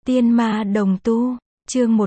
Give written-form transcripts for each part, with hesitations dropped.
Tiên ma đồng tu, chương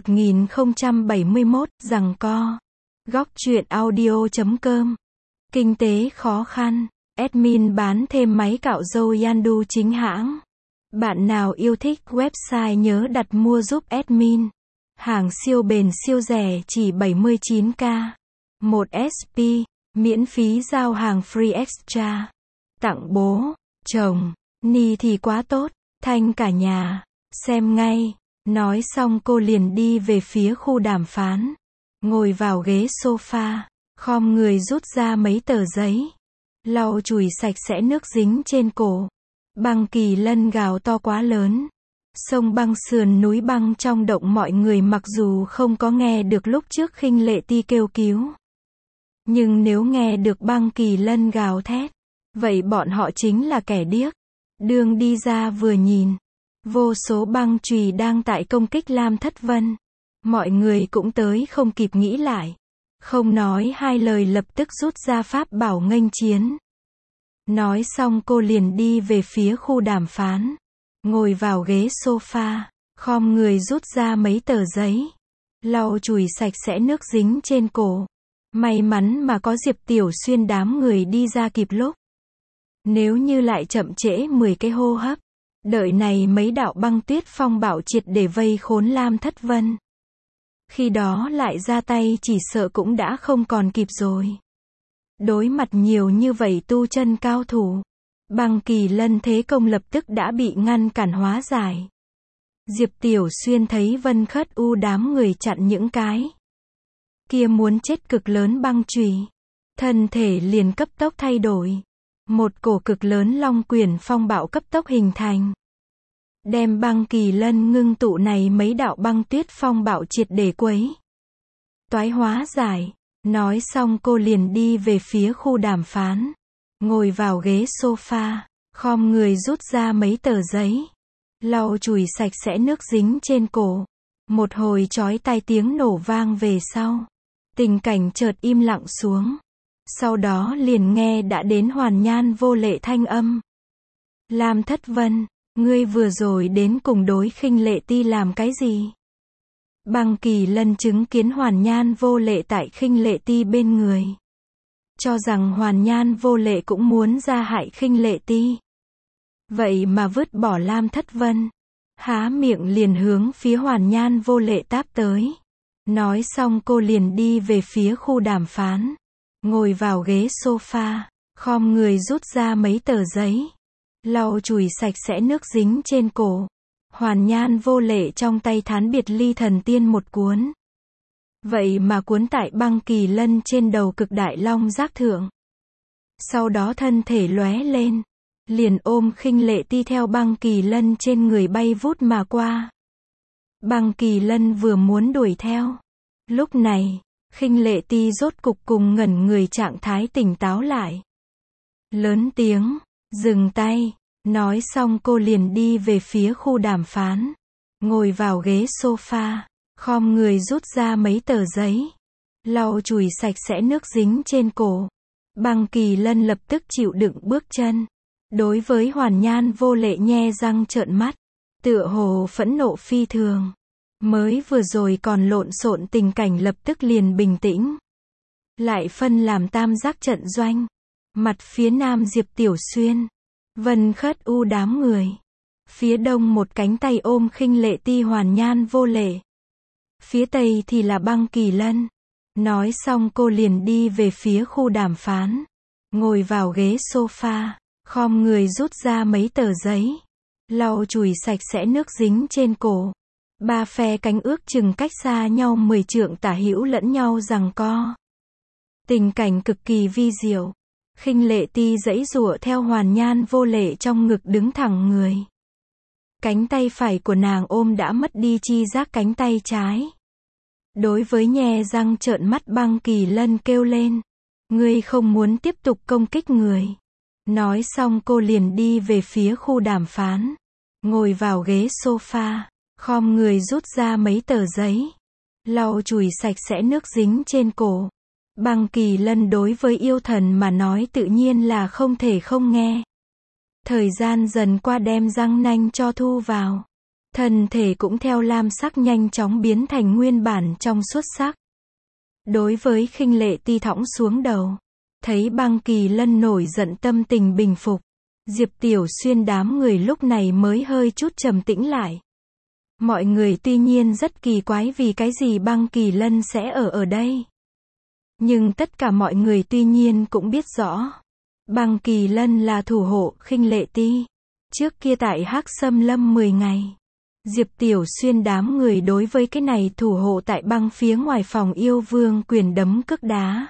1071, giằng co. Góc truyện audio.com. Kinh tế khó khăn, admin bán thêm máy cạo râu Yandu chính hãng. Bạn nào yêu thích website nhớ đặt mua giúp admin. Hàng siêu bền siêu rẻ chỉ 79k. 1 SP, miễn phí giao hàng free extra. Tặng bố, chồng, ni thì quá tốt, thanh cả nhà. Xem ngay. Nói xong cô liền đi về phía khu đàm phán. Ngồi vào ghế sofa, khom người rút ra mấy tờ giấy. Lau chùi sạch sẽ nước dính trên cổ. Băng Kỳ Lân gào to quá lớn. Sông băng sườn núi băng trong động, mọi người mặc dù không có nghe được lúc trước Khinh Lệ Ti kêu cứu. Nhưng nếu nghe được Băng Kỳ Lân gào thét, vậy bọn họ chính là kẻ điếc. Đường đi ra vừa nhìn. Vô số băng chùy đang tại công kích Lam Thất Vân. Mọi người cũng tới không kịp nghĩ lại. Không nói hai lời lập tức rút ra pháp bảo nghênh chiến. Nói xong cô liền đi về phía khu đàm phán. Ngồi vào ghế sofa, khom người rút ra mấy tờ giấy. Lau chùi sạch sẽ nước dính trên cổ. May mắn mà có Diệp Tiểu Xuyên đám người đi ra kịp lúc. Nếu như lại chậm trễ 10 cái hô hấp, đợi này mấy đạo băng tuyết phong bạo triệt để vây khốn Lam Thất Vân. Khi đó lại ra tay chỉ sợ cũng đã không còn kịp rồi. Đối mặt nhiều như vậy tu chân cao thủ, Băng Kỳ Lân thế công lập tức đã bị ngăn cản hóa giải. Diệp Tiểu Xuyên thấy Vân Khất U đám người chặn những cái kia muốn chết cực lớn băng chùy, thân thể liền cấp tốc thay đổi. Một cổ cực lớn long quyển phong bạo cấp tốc hình thành. Đem Băng Kỳ Lân ngưng tụ này mấy đạo băng tuyết phong bạo triệt để quấy toái hóa giải. Nói xong cô liền đi về phía khu đàm phán. Ngồi vào ghế sofa, khom người rút ra mấy tờ giấy. Lau chùi sạch sẽ nước dính trên cổ. Một hồi chói tai tiếng nổ vang về sau. Tình cảnh chợt im lặng xuống. Sau đó liền nghe đã đến Hoàn Nhan Vô Lệ thanh âm. Lam Thất Vân, ngươi vừa rồi đến cùng đối Khinh Lệ Ti làm cái gì? Băng Kỳ Lân chứng kiến Hoàn Nhan Vô Lệ tại Khinh Lệ Ti bên người. Cho rằng Hoàn Nhan Vô Lệ cũng muốn ra hại Khinh Lệ Ti. Vậy mà vứt bỏ Lam Thất Vân. Há miệng liền hướng phía Hoàn Nhan Vô Lệ táp tới. Nói xong cô liền đi về phía khu đàm phán. Ngồi vào ghế sofa, khom người rút ra mấy tờ giấy. Lau chùi sạch sẽ nước dính trên cổ. Hoàn Nhan Vô Lệ trong tay Thán Biệt Ly Thần Tiên một cuốn. Vậy mà cuốn tại Băng Kỳ Lân trên đầu Cực Đại Long Giác thượng. Sau đó thân thể lóe lên, liền ôm Khinh Lệ Ti theo Băng Kỳ Lân trên người bay vút mà qua. Băng Kỳ Lân vừa muốn đuổi theo. Lúc này, Khinh Lệ Ti rốt cục cùng ngẩn người trạng thái tỉnh táo lại. Lớn tiếng, dừng tay. Nói xong cô liền đi về phía khu đàm phán. Ngồi vào ghế sofa, khom người rút ra mấy tờ giấy. Lau chùi sạch sẽ nước dính trên cổ. Băng Kỳ Lân lập tức chịu đựng bước chân. Đối với Hoàn Nhan Vô Lệ nhe răng trợn mắt. Tựa hồ phẫn nộ phi thường. Mới vừa rồi còn lộn xộn tình cảnh lập tức liền bình tĩnh. Lại phân làm tam giác trận doanh. Mặt phía nam Diệp Tiểu Xuyên, Vân Khất U đám người. Phía đông một cánh tay ôm Khinh Lệ Ti Hoàn Nhan Vô Lệ. Phía tây thì là Băng Kỳ Lân. Nói xong cô liền đi về phía khu đàm phán. Ngồi vào ghế sofa, khom người rút ra mấy tờ giấy. Lau chùi sạch sẽ nước dính trên cổ. Ba phe cánh ước chừng cách xa nhau 10 trượng tả hữu lẫn nhau giằng co. Tình cảnh cực kỳ vi diệu. Khinh Lệ Ti giãy giụa theo Hoàn Nhan Vô Lệ trong ngực đứng thẳng người. Cánh tay phải của nàng ôm đã mất đi chi giác cánh tay trái. Đối với nhe răng trợn mắt Băng Kỳ Lân kêu lên. Ngươi không muốn tiếp tục công kích người. Nói xong cô liền đi về phía khu đàm phán. Ngồi vào ghế sofa, khom người rút ra mấy tờ giấy. Lau chùi sạch sẽ nước dính trên cổ. Băng Kỳ Lân đối với yêu thần mà nói tự nhiên là không thể không nghe. Thời gian dần qua đem răng nanh cho thu vào. Thân thể cũng theo lam sắc nhanh chóng biến thành nguyên bản trong suốt sắc. Đối với Khinh Lệ Ti thõng xuống đầu. Thấy Băng Kỳ Lân nổi giận tâm tình bình phục. Diệp Tiểu Xuyên đám người lúc này mới hơi chút trầm tĩnh lại. Mọi người tuy nhiên rất kỳ quái vì cái gì Băng Kỳ Lân sẽ ở đây. Nhưng tất cả mọi người tuy nhiên cũng biết rõ. Băng Kỳ Lân là thủ hộ Khinh Lệ Ti. Trước kia tại Hắc Xâm Lâm 10 ngày. Diệp Tiểu Xuyên đám người đối với cái này thủ hộ tại băng phía ngoài phòng yêu vương quyền đấm cước đá.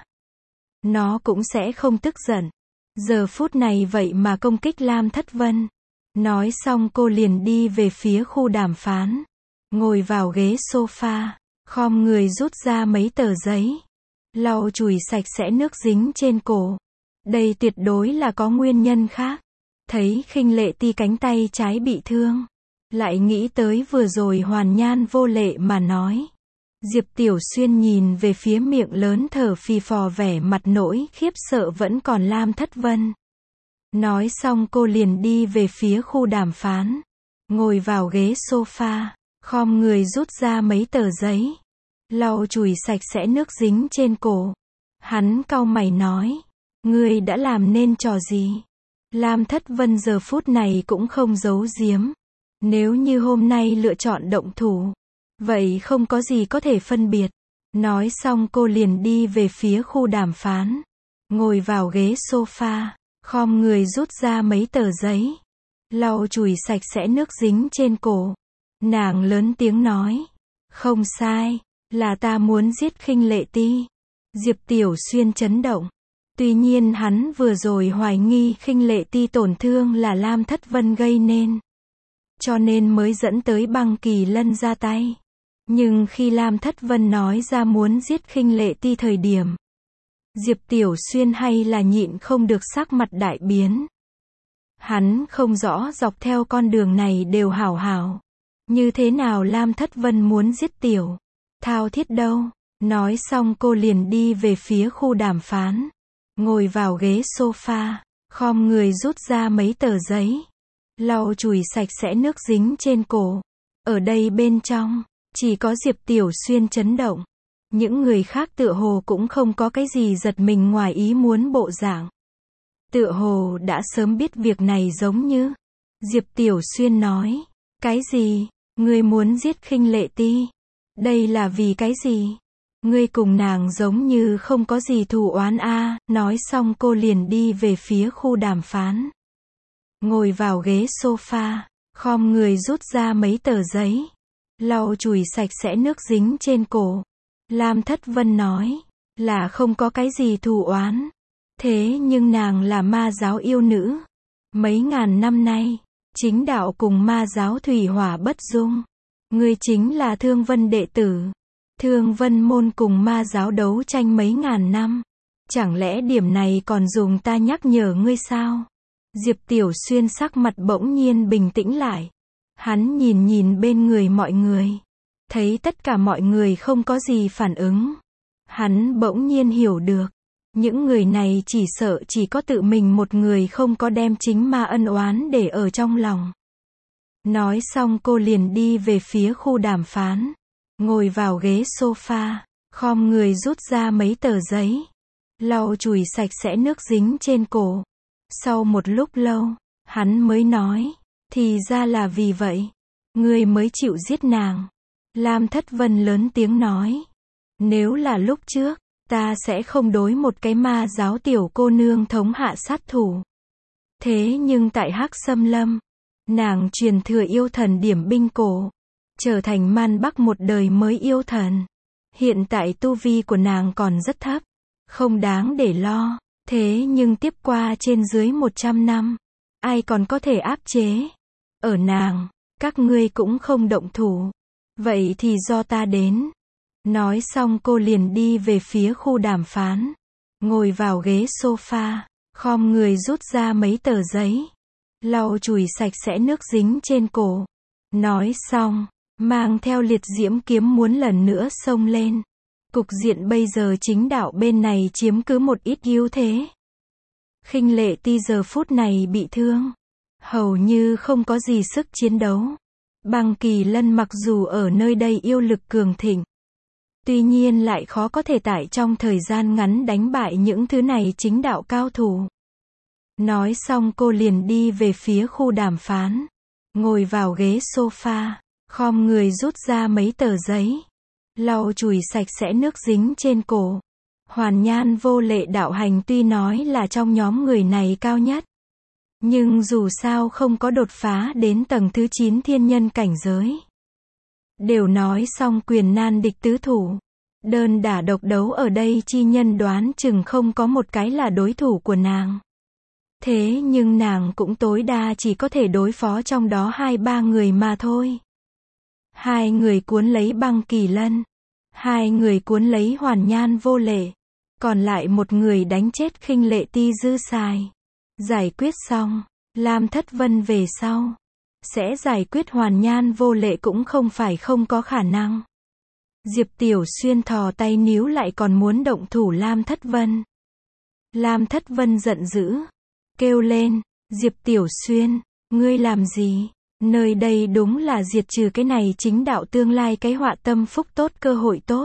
Nó cũng sẽ không tức giận. Giờ phút này vậy mà công kích Lam Thất Vân. Nói xong cô liền đi về phía khu đàm phán. Ngồi vào ghế sofa. Khom người rút ra mấy tờ giấy. Lau chùi sạch sẽ nước dính trên cổ. Đây tuyệt đối là có nguyên nhân khác. Thấy Khinh Lệ Ti cánh tay trái bị thương. Lại nghĩ tới vừa rồi Hoàn Nhan vô lệ mà nói. Diệp Tiểu Xuyên nhìn về phía miệng lớn thở phì phò vẻ mặt nỗi khiếp sợ vẫn còn Lam Thất Vân. Nói xong cô liền đi về phía khu đàm phán. Ngồi vào ghế sofa. Khom người rút ra mấy tờ giấy. Lau chùi sạch sẽ nước dính trên cổ. Hắn cau mày nói. Ngươi đã làm nên trò gì? Lam Thất Vân giờ phút này cũng không giấu giếm. Nếu như hôm nay lựa chọn động thủ. Vậy không có gì có thể phân biệt. Nói xong cô liền đi về phía khu đàm phán. Ngồi vào ghế sofa. Khom người rút ra mấy tờ giấy. Lau chùi sạch sẽ nước dính trên cổ. Nàng lớn tiếng nói. Không sai. Là ta muốn giết Khinh Lệ Ti. Diệp Tiểu Xuyên chấn động. Tuy nhiên hắn vừa rồi hoài nghi Khinh Lệ Ti tổn thương là Lam Thất Vân gây nên. Cho nên mới dẫn tới Băng Kỳ Lân ra tay. Nhưng khi Lam Thất Vân nói ra muốn giết Khinh Lệ Ti thời điểm. Diệp Tiểu Xuyên hay là nhịn không được sắc mặt đại biến. Hắn không rõ dọc theo con đường này đều hảo hảo. Như thế nào Lam Thất Vân muốn giết Tiểu Thao Thiết đâu. Nói xong cô liền đi về phía khu đàm phán. Ngồi vào ghế sofa. Khom người rút ra mấy tờ giấy. Lau chùi sạch sẽ nước dính trên cổ. Ở đây bên trong. Chỉ có Diệp Tiểu Xuyên chấn động. Những người khác tựa hồ cũng không có cái gì giật mình ngoài ý muốn bộ dạng. Tựa hồ đã sớm biết việc này giống như. Diệp Tiểu Xuyên nói. Cái gì? Ngươi muốn giết Khinh Lệ Ti? Đây là vì cái gì? Ngươi cùng nàng giống như không có gì thù oán a. Nói xong cô liền đi về phía khu đàm phán. Ngồi vào ghế sofa. Khom người rút ra mấy tờ giấy. Lau chùi sạch sẽ nước dính trên cổ. Lam Thất Vân nói. Là không có cái gì thù oán. Thế nhưng nàng là ma giáo yêu nữ. Mấy ngàn năm nay. Chính đạo cùng ma giáo thủy hỏa bất dung. Ngươi chính là Thương Vân đệ tử. Thương Vân môn cùng ma giáo đấu tranh mấy ngàn năm. Chẳng lẽ điểm này còn dùng ta nhắc nhở ngươi sao? Diệp Tiểu Xuyên sắc mặt bỗng nhiên bình tĩnh lại. Hắn nhìn bên người mọi người. Thấy tất cả mọi người không có gì phản ứng. Hắn bỗng nhiên hiểu được. Những người này chỉ sợ chỉ có tự mình một người không có đem chính ma ân oán để ở trong lòng. Nói xong cô liền đi về phía khu đàm phán. Ngồi vào ghế sofa. Khom người rút ra mấy tờ giấy. Lau chùi sạch sẽ nước dính trên cổ. Sau một lúc lâu, hắn mới nói. Thì ra là vì vậy. Ngươi mới chịu giết nàng. Lam Thất Vân lớn tiếng nói. Nếu là lúc trước, ta sẽ không đối một cái ma giáo tiểu cô nương thống hạ sát thủ. Thế nhưng tại Hắc Xâm Lâm, nàng truyền thừa yêu thần điểm binh cổ. Trở thành Man Bắc một đời mới yêu thần. Hiện tại tu vi của nàng còn rất thấp. Không đáng để lo. Thế nhưng tiếp qua trên dưới 100 năm. Ai còn có thể áp chế. Ở nàng, các ngươi cũng không động thủ. Vậy thì do ta đến. Nói xong cô liền đi về phía khu đàm phán. Ngồi vào ghế sofa. Khom người rút ra mấy tờ giấy. Lau chùi sạch sẽ nước dính trên cổ. Nói xong, mang theo liệt diễm kiếm muốn lần nữa xông lên. Cục diện bây giờ chính đạo bên này chiếm cứ một ít ưu thế. Khinh Lệ Ti giờ phút này bị thương. Hầu như không có gì sức chiến đấu. Băng Kỳ Lân mặc dù ở nơi đây yêu lực cường thịnh, tuy nhiên lại khó có thể tại trong thời gian ngắn đánh bại những thứ này chính đạo cao thủ. Nói xong cô liền đi về phía khu đàm phán, ngồi vào ghế sofa, khom người rút ra mấy tờ giấy, lau chùi sạch sẽ nước dính trên cổ. Hoàn Nhan Vô Lệ đạo hành tuy nói là trong nhóm người này cao nhất, nhưng dù sao không có đột phá đến tầng thứ 9 thiên nhân cảnh giới. Đều nói xong quyền nan địch tứ thủ, đơn đả độc đấu ở đây chi nhân đoán chừng không có một cái là đối thủ của nàng. Thế nhưng nàng cũng tối đa chỉ có thể đối phó trong đó 2-3 người mà thôi. 2 người cuốn lấy Băng Kỳ Lân, 2 người cuốn lấy Hoàn Nhan Vô Lệ, còn lại 1 người đánh chết Khinh Lệ Ti dư xài. Giải quyết xong, Lam Thất Vân về sau sẽ giải quyết Hoàn Nhan Vô Lệ cũng không phải không có khả năng. Diệp Tiểu Xuyên thò tay níu lại còn muốn động thủ Lam Thất Vân. Lam Thất Vân giận dữ, kêu lên, Diệp Tiểu Xuyên, ngươi làm gì? Nơi đây đúng là diệt trừ cái này chính đạo tương lai cái họa tâm phúc tốt cơ hội tốt.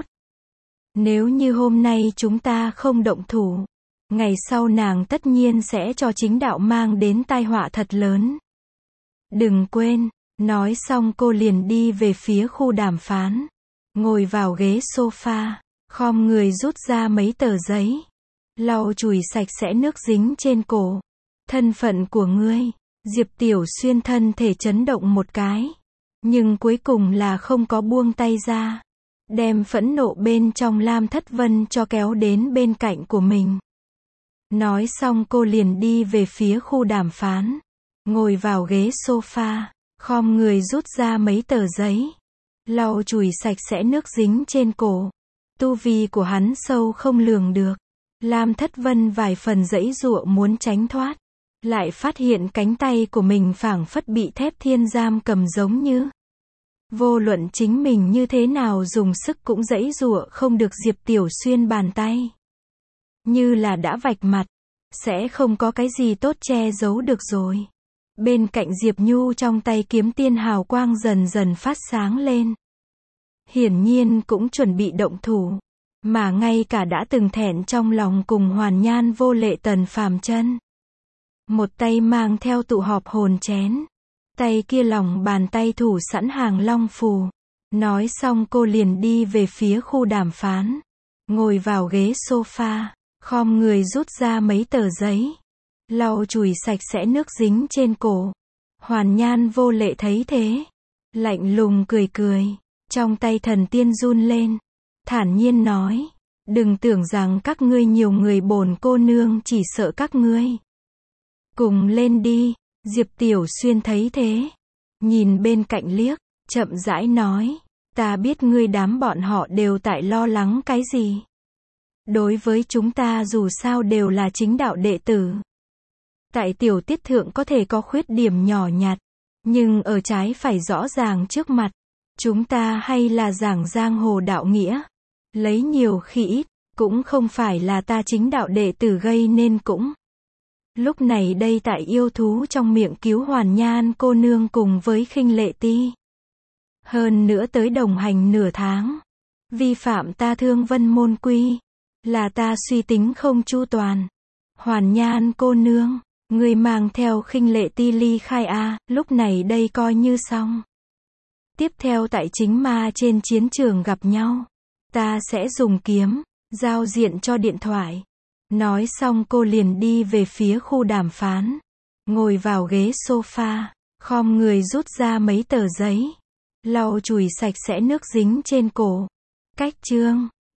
Nếu như hôm nay chúng ta không động thủ, ngày sau nàng tất nhiên sẽ cho chính đạo mang đến tai họa thật lớn. Đừng quên, nói xong cô liền đi về phía khu đàm phán, ngồi vào ghế sofa, khom người rút ra mấy tờ giấy, lau chùi sạch sẽ nước dính trên cổ. Thân phận của ngươi, Diệp Tiểu Xuyên thân thể chấn động một cái, nhưng cuối cùng là không có buông tay ra, đem phẫn nộ bên trong Lam Thất Vân cho kéo đến bên cạnh của mình. Nói xong cô liền đi về phía khu đàm phán, ngồi vào ghế sofa, khom người rút ra mấy tờ giấy, lau chùi sạch sẽ nước dính trên cổ. Tu vi của hắn sâu không lường được. Lam Thất Vân vài phần giãy giụa muốn tránh thoát, lại phát hiện cánh tay của mình phảng phất bị thép thiên giam cầm giống như. Vô luận chính mình như thế nào dùng sức cũng giãy giụa không được Diệp Tiểu Xuyên bàn tay. Như là đã vạch mặt, sẽ không có cái gì tốt che giấu được rồi. Bên cạnh Diệp Nhu trong tay kiếm tiên hào quang dần dần phát sáng lên. Hiển nhiên cũng chuẩn bị động thủ, mà ngay cả đã từng thẹn trong lòng cùng Hoàn Nhan Vô Lệ Tần Phàm Chân. Một tay mang theo tụ họp hồn chén, tay kia lòng bàn tay thủ sẵn hàng long phù. Nói xong cô liền đi về phía khu đàm phán, ngồi vào ghế sofa, khom người rút ra mấy tờ giấy, lau chùi sạch sẽ nước dính trên cổ. Hoàn Nhan Vô Lệ thấy thế, lạnh lùng cười cười, trong tay thần tiên run lên, thản nhiên nói, đừng tưởng rằng các ngươi nhiều người, bổn cô nương chỉ sợ các ngươi. Cùng lên đi. Diệp Tiểu Xuyên thấy thế, nhìn bên cạnh liếc, chậm rãi nói, ta biết ngươi đám bọn họ đều tại lo lắng cái gì. Đối với chúng ta dù sao đều là chính đạo đệ tử. Tại tiểu tiết thượng có thể có khuyết điểm nhỏ nhặt, nhưng ở trái phải rõ ràng trước mặt, chúng ta hay là giảng giang hồ đạo nghĩa, lấy nhiều khi ít, cũng không phải là ta chính đạo đệ tử gây nên cũng. Lúc này đây tại yêu thú trong miệng cứu Hoàn Nhan cô nương cùng với Khinh Lệ Ti. Hơn nữa tới đồng hành nửa tháng. Vi phạm ta Thương Vân môn quy. Là ta suy tính không chu toàn. Hoàn Nhan cô nương, người mang theo Khinh Lệ Ti ly khai a, lúc này đây coi như xong. Tiếp theo tại chính ma trên chiến trường gặp nhau. Ta sẽ dùng kiếm, giao diện cho điện thoại. Nói xong cô liền đi về phía khu đàm phán, ngồi vào ghế sofa, khom người rút ra mấy tờ giấy, lau chùi sạch sẽ nước dính trên cổ. Cách chương